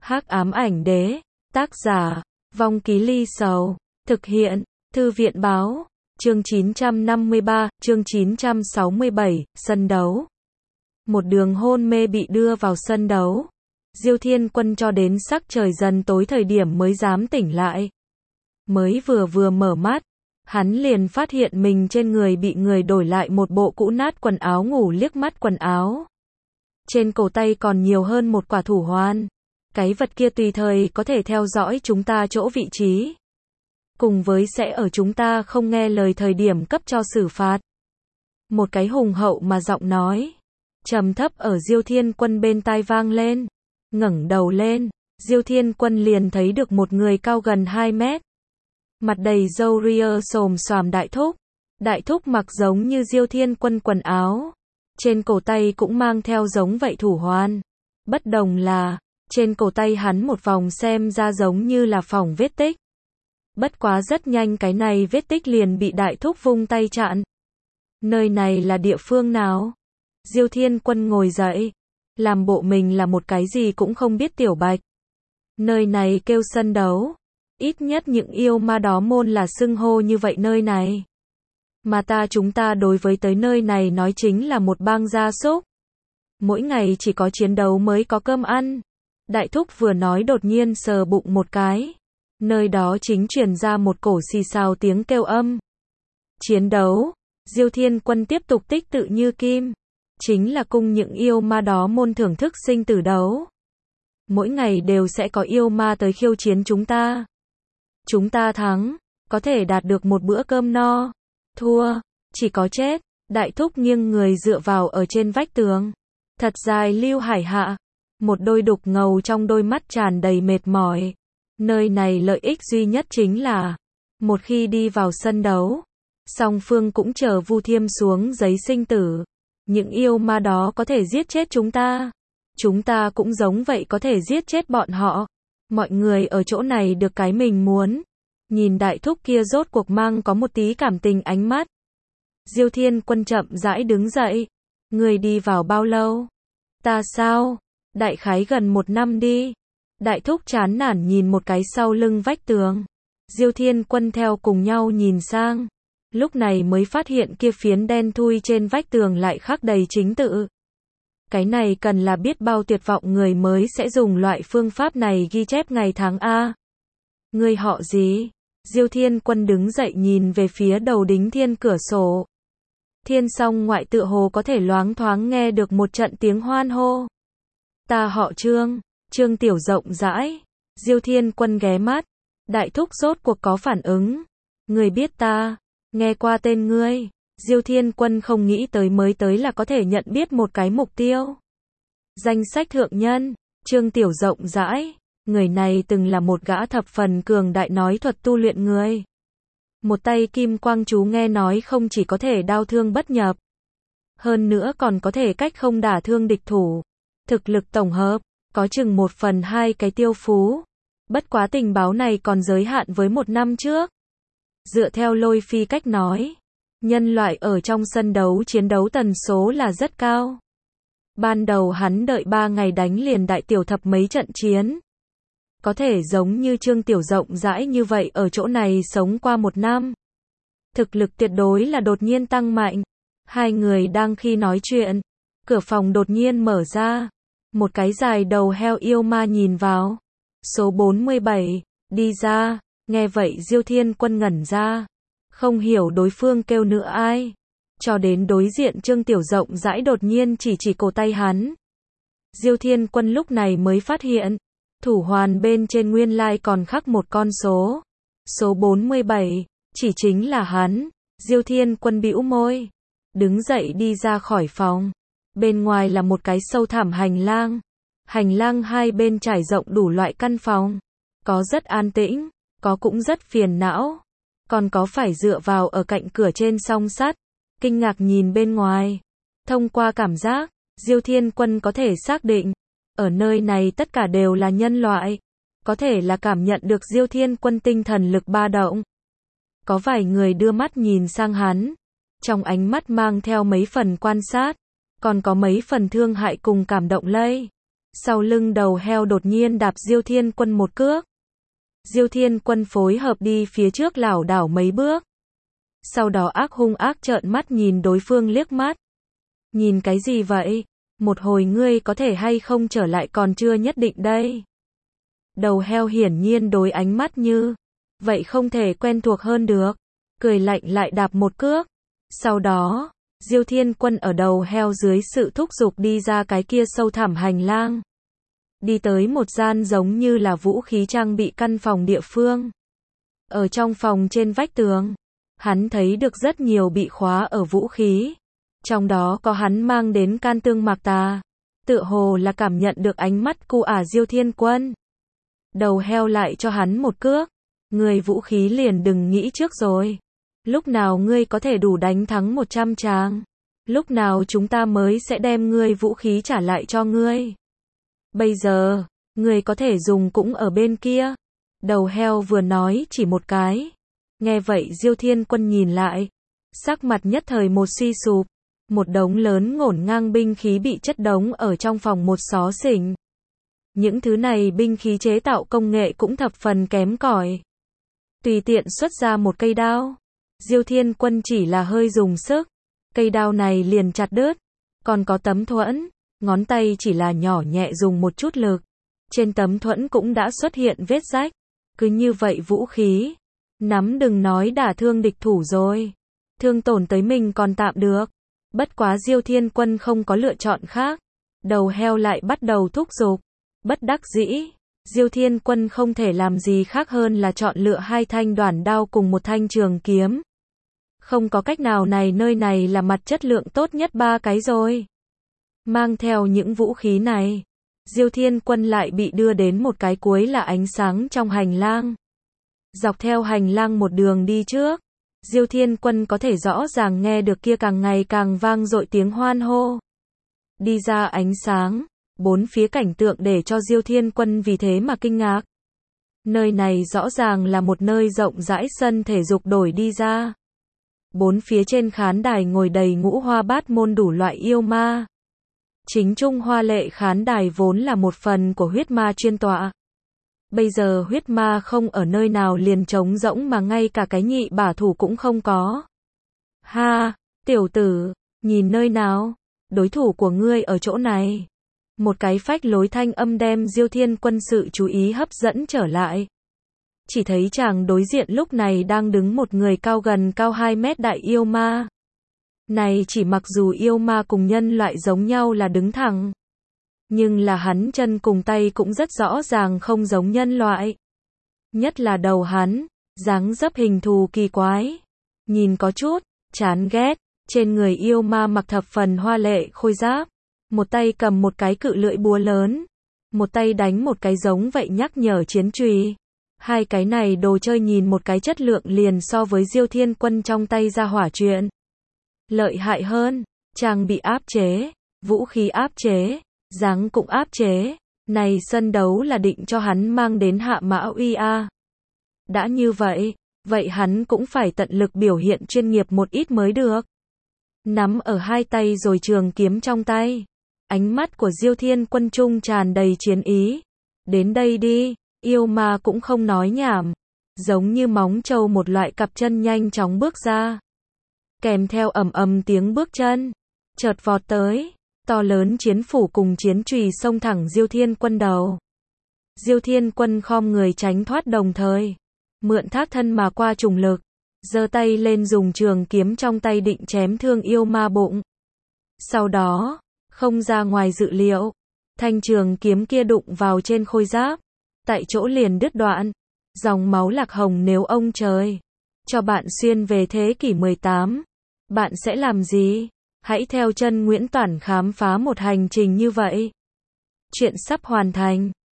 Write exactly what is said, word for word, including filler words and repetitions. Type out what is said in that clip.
Hắc ám ảnh đế, tác giả, Vong Ký Ly Sầu, thực hiện, Thư viện báo, chương chín trăm năm mươi ba, chương chín trăm sáu mươi bảy, sân đấu. Một đường hôn mê bị đưa vào sân đấu. Diêu Thiên Quân cho đến sắc trời dần tối thời điểm mới dám tỉnh lại. Mới vừa vừa mở mắt, hắn liền phát hiện mình trên người bị người đổi lại một bộ cũ nát quần áo ngủ, liếc mắt quần áo. Trên cổ tay còn nhiều hơn một quả thủ hoan. Cái vật kia tùy thời có thể theo dõi chúng ta chỗ vị trí. Cùng với sẽ ở chúng ta không nghe lời thời điểm cấp cho xử phạt. Một cái hùng hậu mà giọng nói trầm thấp ở Diêu Thiên Quân bên tai vang lên. Ngẩng đầu lên, Diêu Thiên Quân liền thấy được một người cao gần hai mét. Mặt đầy râu ria xồm xoàm đại thúc. Đại thúc mặc giống như Diêu Thiên Quân quần áo. Trên cổ tay cũng mang theo giống vậy thủ hoan. Bất đồng là, trên cổ tay hắn một vòng xem ra giống như là phỏng vết tích. Bất quá rất nhanh cái này vết tích liền bị đại thúc vung tay chặn. Nơi này là địa phương nào? Diêu Thiên Quân ngồi dậy, làm bộ mình là một cái gì cũng không biết tiểu bạch. Nơi này kêu sân đấu. Ít nhất những yêu ma đó môn là xưng hô như vậy nơi này. Mà ta chúng ta đối với tới nơi này nói chính là một bang gia súc. Mỗi ngày chỉ có chiến đấu mới có cơm ăn. Đại thúc vừa nói đột nhiên sờ bụng một cái. Nơi đó chính truyền ra một cổ xì xào tiếng kêu âm. Chiến đấu. Diêu Thiên Quân tiếp tục tích tự như kim. Chính là cung những yêu ma đó môn thưởng thức sinh tử đấu. Mỗi ngày đều sẽ có yêu ma tới khiêu chiến chúng ta. Chúng ta thắng, có thể đạt được một bữa cơm no. Thua, chỉ có chết. Đại thúc nghiêng người dựa vào ở trên vách tường. Thật dài lưu hải hạ. Một đôi đục ngầu trong đôi mắt tràn đầy mệt mỏi. Nơi này lợi ích duy nhất chính là, một khi đi vào sân đấu, song phương cũng chờ Vu Thiêm xuống giấy sinh tử. Những yêu ma đó có thể giết chết chúng ta. Chúng ta cũng giống vậy có thể giết chết bọn họ. Mọi người ở chỗ này được cái mình muốn. Nhìn đại thúc kia rốt cuộc mang có một tí cảm tình ánh mắt. Diêu Thiên Quân chậm rãi đứng dậy. Người đi vào bao lâu? Ta sao? Đại khái gần một năm đi. Đại thúc chán nản nhìn một cái sau lưng vách tường. Diêu Thiên Quân theo cùng nhau nhìn sang. Lúc này mới phát hiện kia phiến đen thui trên vách tường lại khắc đầy chính tự. Cái này cần là biết bao tuyệt vọng người mới sẽ dùng loại phương pháp này ghi chép ngày tháng A. Người họ gì? Diêu Thiên Quân đứng dậy nhìn về phía đầu đính thiên cửa sổ. Thiên song ngoại tựa hồ có thể loáng thoáng nghe được một trận tiếng hoan hô. Ta họ Trương, Trương Tiểu rộng rãi. Diêu Thiên Quân ghé mắt. Đại thúc rốt cuộc có phản ứng. Người biết ta, nghe qua tên ngươi. Diêu Thiên Quân không nghĩ tới mới tới là có thể nhận biết một cái mục tiêu. Danh sách thượng nhân, Trương Tiểu rộng rãi. Người này từng là một gã thập phần cường đại nói thuật tu luyện người. Một tay kim quang chú nghe nói không chỉ có thể đao thương bất nhập. Hơn nữa còn có thể cách không đả thương địch thủ. Thực lực tổng hợp, có chừng một phần hai cái tiêu phú. Bất quá tình báo này còn giới hạn với một năm trước. Dựa theo Lôi Phi cách nói, nhân loại ở trong sân đấu chiến đấu tần số là rất cao. Ban đầu hắn đợi ba ngày đánh liền đại tiểu thập mấy trận chiến. Có thể giống như Trương Tiểu rộng rãi như vậy ở chỗ này sống qua một năm. Thực lực tuyệt đối là đột nhiên tăng mạnh. Hai người đang khi nói chuyện, cửa phòng đột nhiên mở ra. Một cái dài đầu heo yêu ma nhìn vào. Số bốn mươi bảy, đi ra. Nghe vậy Diêu Thiên Quân ngẩn ra. Không hiểu đối phương kêu nữa ai. Cho đến đối diện Trương Tiểu rộng rãi đột nhiên chỉ chỉ cổ tay hắn. Diêu Thiên Quân lúc này mới phát hiện. Thủ hoàn bên trên nguyên lai còn khắc một con số. Số bốn mươi bảy, chỉ chính là hắn. Diêu Thiên Quân bĩu môi. Đứng dậy đi ra khỏi phòng. Bên ngoài là một cái sâu thẳm hành lang. Hành lang hai bên trải rộng đủ loại căn phòng. Có rất an tĩnh, có cũng rất phiền não. Còn có phải dựa vào ở cạnh cửa trên song sắt. Kinh ngạc nhìn bên ngoài. Thông qua cảm giác, Diêu Thiên Quân có thể xác định. Ở nơi này tất cả đều là nhân loại. Có thể là cảm nhận được Diêu Thiên Quân tinh thần lực ba động. Có vài người đưa mắt nhìn sang hắn. Trong ánh mắt mang theo mấy phần quan sát. Còn có mấy phần thương hại cùng cảm động lây. Sau lưng đầu heo đột nhiên đạp Diêu Thiên Quân một cước. Diêu Thiên Quân phối hợp đi phía trước lảo đảo mấy bước. Sau đó ác hung ác trợn mắt nhìn đối phương liếc mắt. Nhìn cái gì vậy? Một hồi ngươi có thể hay không trở lại còn chưa nhất định đây. Đầu heo hiển nhiên đối ánh mắt như vậy không thể quen thuộc hơn được. Cười lạnh lại đạp một cước. Sau đó, Diêu Thiên Quân ở đầu heo dưới sự thúc giục đi ra cái kia sâu thẳm hành lang. Đi tới một gian giống như là vũ khí trang bị căn phòng địa phương. Ở trong phòng trên vách tường, hắn thấy được rất nhiều bị khóa ở vũ khí. Trong đó có hắn mang đến can tương mạc tà. Tựa hồ là cảm nhận được ánh mắt cu ả Diêu Thiên Quân. Đầu heo lại cho hắn một cước. Người vũ khí liền đừng nghĩ trước rồi. Lúc nào ngươi có thể đủ đánh thắng một trăm tràng? Lúc nào chúng ta mới sẽ đem ngươi vũ khí trả lại cho ngươi? Bây giờ, ngươi có thể dùng cũng ở bên kia. Đầu heo vừa nói chỉ một cái. Nghe vậy Diêu Thiên Quân nhìn lại. Sắc mặt nhất thời một suy sụp. Một đống lớn ngổn ngang binh khí bị chất đống ở trong phòng một xó xỉnh. Những thứ này binh khí chế tạo công nghệ cũng thập phần kém cỏi. Tùy tiện xuất ra một cây đao. Diêu Thiên Quân chỉ là hơi dùng sức. Cây đao này liền chặt đứt. Còn có tấm thuẫn. Ngón tay chỉ là nhỏ nhẹ dùng một chút lực. Trên tấm thuẫn cũng đã xuất hiện vết rách. Cứ như vậy vũ khí. Nắm đừng nói đả thương địch thủ rồi. Thương tổn tới mình còn tạm được. Bất quá Diêu Thiên Quân không có lựa chọn khác. Đầu heo lại bắt đầu thúc giục. Bất đắc dĩ. Diêu Thiên Quân không thể làm gì khác hơn là chọn lựa hai thanh đoản đao cùng một thanh trường kiếm. Không có cách nào này nơi này là mặt chất lượng tốt nhất ba cái rồi. Mang theo những vũ khí này. Diêu Thiên Quân lại bị đưa đến một cái cuối là ánh sáng trong hành lang. Dọc theo hành lang một đường đi trước. Diêu Thiên Quân có thể rõ ràng nghe được kia càng ngày càng vang dội tiếng hoan hô. Đi ra ánh sáng, bốn phía cảnh tượng để cho Diêu Thiên Quân vì thế mà kinh ngạc. Nơi này rõ ràng là một nơi rộng rãi sân thể dục đổi đi ra. Bốn phía trên khán đài ngồi đầy ngũ hoa bát môn đủ loại yêu ma. Chính trung hoa lệ khán đài vốn là một phần của huyết ma chuyên tọa. Bây giờ huyết ma không ở nơi nào liền trống rỗng mà ngay cả cái nhị bả thủ cũng không có. Ha, tiểu tử, nhìn nơi nào, đối thủ của ngươi ở chỗ này. Một cái phách lối thanh âm đem Diêu Thiên Quân sự chú ý hấp dẫn trở lại. Chỉ thấy chàng đối diện lúc này đang đứng một người cao gần cao hai mét đại yêu ma. Này chỉ mặc dù yêu ma cùng nhân loại giống nhau là đứng thẳng. Nhưng là hắn chân cùng tay cũng rất rõ ràng không giống nhân loại. Nhất là đầu hắn, dáng dấp hình thù kỳ quái. Nhìn có chút, chán ghét, trên người yêu ma mặc thập phần hoa lệ khôi giáp. Một tay cầm một cái cự lưỡi búa lớn. Một tay đánh một cái giống vậy nhắc nhở chiến chùy. Hai cái này đồ chơi nhìn một cái chất lượng liền so với Diêu Thiên Quân trong tay ra hỏa chuyện. Lợi hại hơn, chàng bị áp chế, vũ khí áp chế, dáng cũng áp chế. Này sân đấu là định cho hắn mang đến hạ mã uy a. Đã như vậy, vậy hắn cũng phải tận lực biểu hiện chuyên nghiệp một ít mới được. Nắm ở hai tay rồi trường kiếm trong tay. Ánh mắt của Diêu Thiên Quân trung tràn đầy chiến ý. Đến đây đi, yêu ma cũng không nói nhảm. Giống như móng trâu một loại cặp chân nhanh chóng bước ra. Kèm theo ầm ầm tiếng bước chân. Chợt vọt tới. To lớn chiến phủ cùng chiến chùy xông thẳng Diêu Thiên Quân đầu. Diêu Thiên Quân khom người tránh thoát đồng thời. Mượn thác thân mà qua trùng lực. Giơ tay lên dùng trường kiếm trong tay định chém thương yêu ma bụng. Sau đó, không ra ngoài dự liệu. Thanh trường kiếm kia đụng vào trên khôi giáp. Tại chỗ liền đứt đoạn. Dòng máu lạc hồng nếu ông trời. Cho bạn xuyên về thế kỷ mười tám. Bạn sẽ làm gì? Hãy theo chân Nguyễn Toản khám phá một hành trình như vậy. Chuyện sắp hoàn thành.